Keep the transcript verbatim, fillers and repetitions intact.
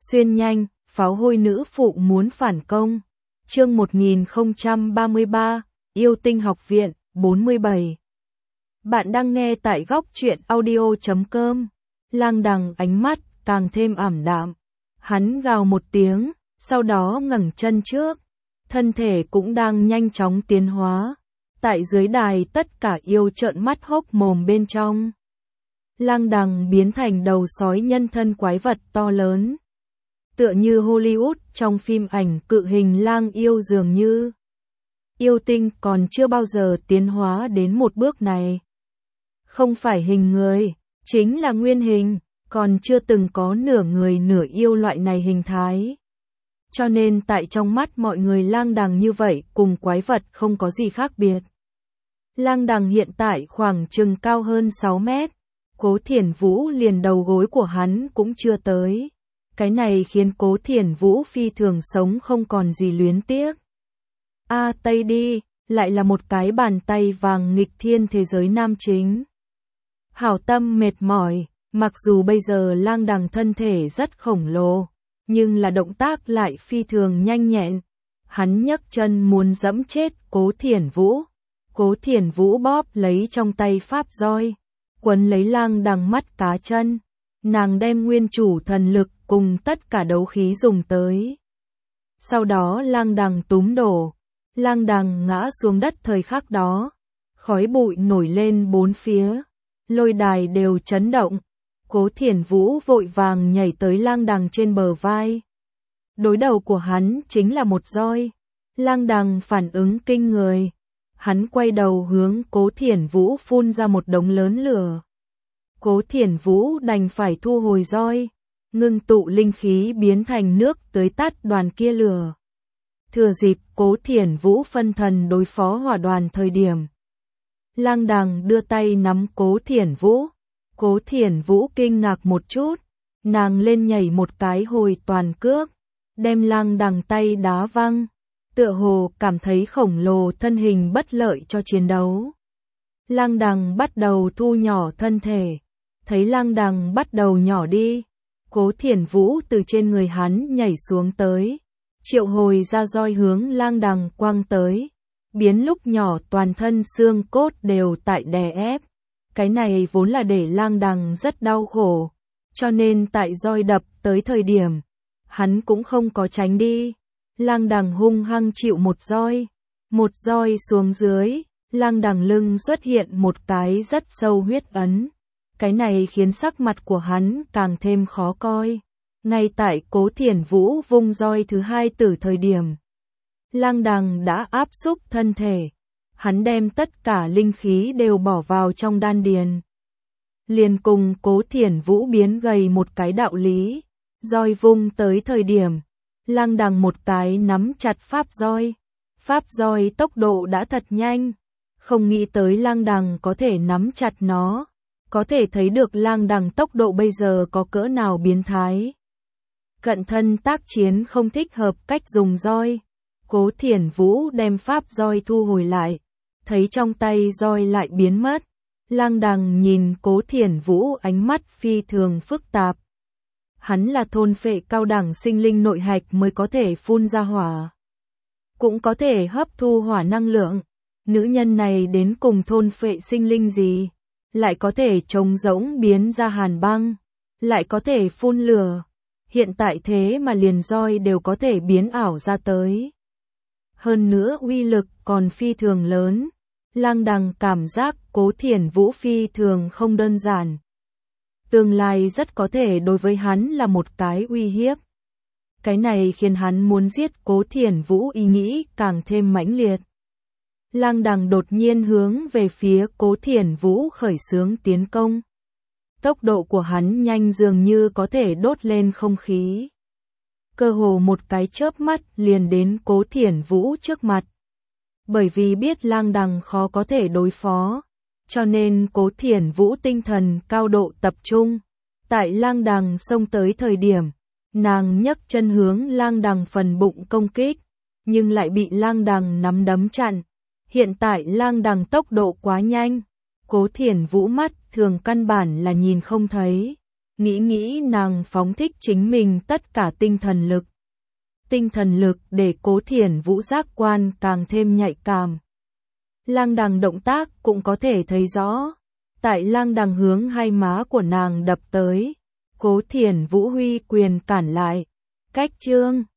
Xuyên nhanh, pháo hôi nữ phụ muốn phản công. Chương một nghìn không trăm ba mươi ba, Yêu Tinh Học Viện, bốn mươi bảy. Bạn đang nghe tại góc truyện audio chấm com. Lang Đằng ánh mắt càng thêm ảm đạm. Hắn gào một tiếng, sau đó ngẩng chân trước. Thân thể cũng đang nhanh chóng tiến hóa. Tại dưới đài tất cả yêu trợn mắt hốc mồm bên trong. Lang Đằng biến thành đầu sói nhân thân quái vật to lớn. Tựa như Hollywood trong phim ảnh cự hình lang yêu dường như. Yêu tinh còn chưa bao giờ tiến hóa đến một bước này. Không phải hình người, chính là nguyên hình, còn chưa từng có nửa người nửa yêu loại này hình thái. Cho nên tại trong mắt mọi người Lang Đằng như vậy cùng quái vật không có gì khác biệt. Lang Đằng hiện tại khoảng chừng cao hơn sáu mét, Cố Thiển Vũ liền đầu gối của hắn cũng chưa tới. Cái này khiến Cố Thiển Vũ phi thường sống không còn gì luyến tiếc. A à, Tây đi, lại là một cái bàn tay vàng nghịch thiên thế giới nam chính. Hảo Tâm mệt mỏi, mặc dù bây giờ Lang Đằng thân thể rất khổng lồ, nhưng là động tác lại phi thường nhanh nhẹn. Hắn nhấc chân muốn dẫm chết Cố Thiển Vũ. Cố Thiển Vũ bóp lấy trong tay pháp roi, quấn lấy Lang Đằng mắt cá chân. Nàng đem nguyên chủ thần lực cùng tất cả đấu khí dùng tới. Sau đó Lang Đằng túm đổ. Lang Đằng ngã xuống đất thời khắc đó. Khói bụi nổi lên bốn phía. Lôi đài đều chấn động. Cố Thiển Vũ vội vàng nhảy tới Lang Đằng trên bờ vai. Đối đầu của hắn chính là một roi. Lang Đằng phản ứng kinh người. Hắn quay đầu hướng Cố Thiển Vũ phun ra một đống lớn lửa. Cố Thiển Vũ đành phải thu hồi roi, ngưng tụ linh khí biến thành nước tới tắt đoàn kia lửa. Thừa dịp Cố Thiển Vũ phân thần đối phó hỏa đoàn thời điểm. Lang Đằng đưa tay nắm Cố Thiển Vũ. Cố Thiển Vũ kinh ngạc một chút, nàng lên nhảy một cái hồi toàn cước, đem Lang Đằng tay đá văng, tựa hồ cảm thấy khổng lồ thân hình bất lợi cho chiến đấu. Lang Đằng bắt đầu thu nhỏ thân thể. Thấy Lang Đằng bắt đầu nhỏ đi, Cố Thiển Vũ từ trên người hắn nhảy xuống tới, triệu hồi ra roi hướng Lang Đằng quăng tới, biến lúc nhỏ toàn thân xương cốt đều tại đè ép. Cái này vốn là để Lang Đằng rất đau khổ, cho nên tại roi đập tới thời điểm, hắn cũng không có tránh đi. Lang Đằng hung hăng chịu một roi, một roi xuống dưới, Lang Đằng lưng xuất hiện một cái rất sâu huyết ấn. Cái này khiến sắc mặt của hắn càng thêm khó coi. Ngay tại Cố Thiển Vũ vung roi thứ hai từ thời điểm, Lang Đằng đã áp xúc thân thể. Hắn đem tất cả linh khí đều bỏ vào trong đan điền. Liền cùng Cố Thiển Vũ biến gầy một cái đạo lý. Roi vung tới thời điểm, Lang Đằng một cái nắm chặt pháp roi. Pháp roi tốc độ đã thật nhanh. Không nghĩ tới Lang Đằng có thể nắm chặt nó. Có thể thấy được Lang Đằng tốc độ bây giờ có cỡ nào biến thái. Cận thân tác chiến không thích hợp cách dùng roi. Cố Thiển Vũ đem pháp roi thu hồi lại. Thấy trong tay roi lại biến mất. Lang Đằng nhìn Cố Thiển Vũ ánh mắt phi thường phức tạp. Hắn là thôn phệ cao đẳng sinh linh nội hạch mới có thể phun ra hỏa. Cũng có thể hấp thu hỏa năng lượng. Nữ nhân này đến cùng thôn phệ sinh linh gì? Lại có thể trống rỗng biến ra hàn băng, lại có thể phun lửa. Hiện tại thế mà liền roi đều có thể biến ảo ra tới. Hơn nữa uy lực còn phi thường lớn. Lang Đằng cảm giác Cố Thiển Vũ phi thường không đơn giản. Tương lai rất có thể đối với hắn là một cái uy hiếp. Cái này khiến hắn muốn giết Cố Thiển Vũ ý nghĩ càng thêm mãnh liệt. Lang Đằng đột nhiên hướng về phía Cố Thiển Vũ khởi xướng tiến công. Tốc độ của hắn nhanh dường như có thể đốt lên không khí. Cơ hồ một cái chớp mắt liền đến Cố Thiển Vũ trước mặt. Bởi vì biết Lang Đằng khó có thể đối phó, cho nên Cố Thiển Vũ tinh thần cao độ tập trung. Tại Lang Đằng xông tới thời điểm, nàng nhấc chân hướng Lang Đằng phần bụng công kích, nhưng lại bị Lang Đằng nắm đấm chặn. Hiện tại Lang Đằng tốc độ quá nhanh, Cố Thiển Vũ mắt thường căn bản là nhìn không thấy. Nghĩ nghĩ nàng phóng thích chính mình tất cả tinh thần lực. Tinh thần lực để Cố Thiển Vũ giác quan càng thêm nhạy cảm. Lang Đằng động tác cũng có thể thấy rõ. Tại Lang Đằng hướng hai má của nàng đập tới, Cố Thiển Vũ huy quyền cản lại. Cách chương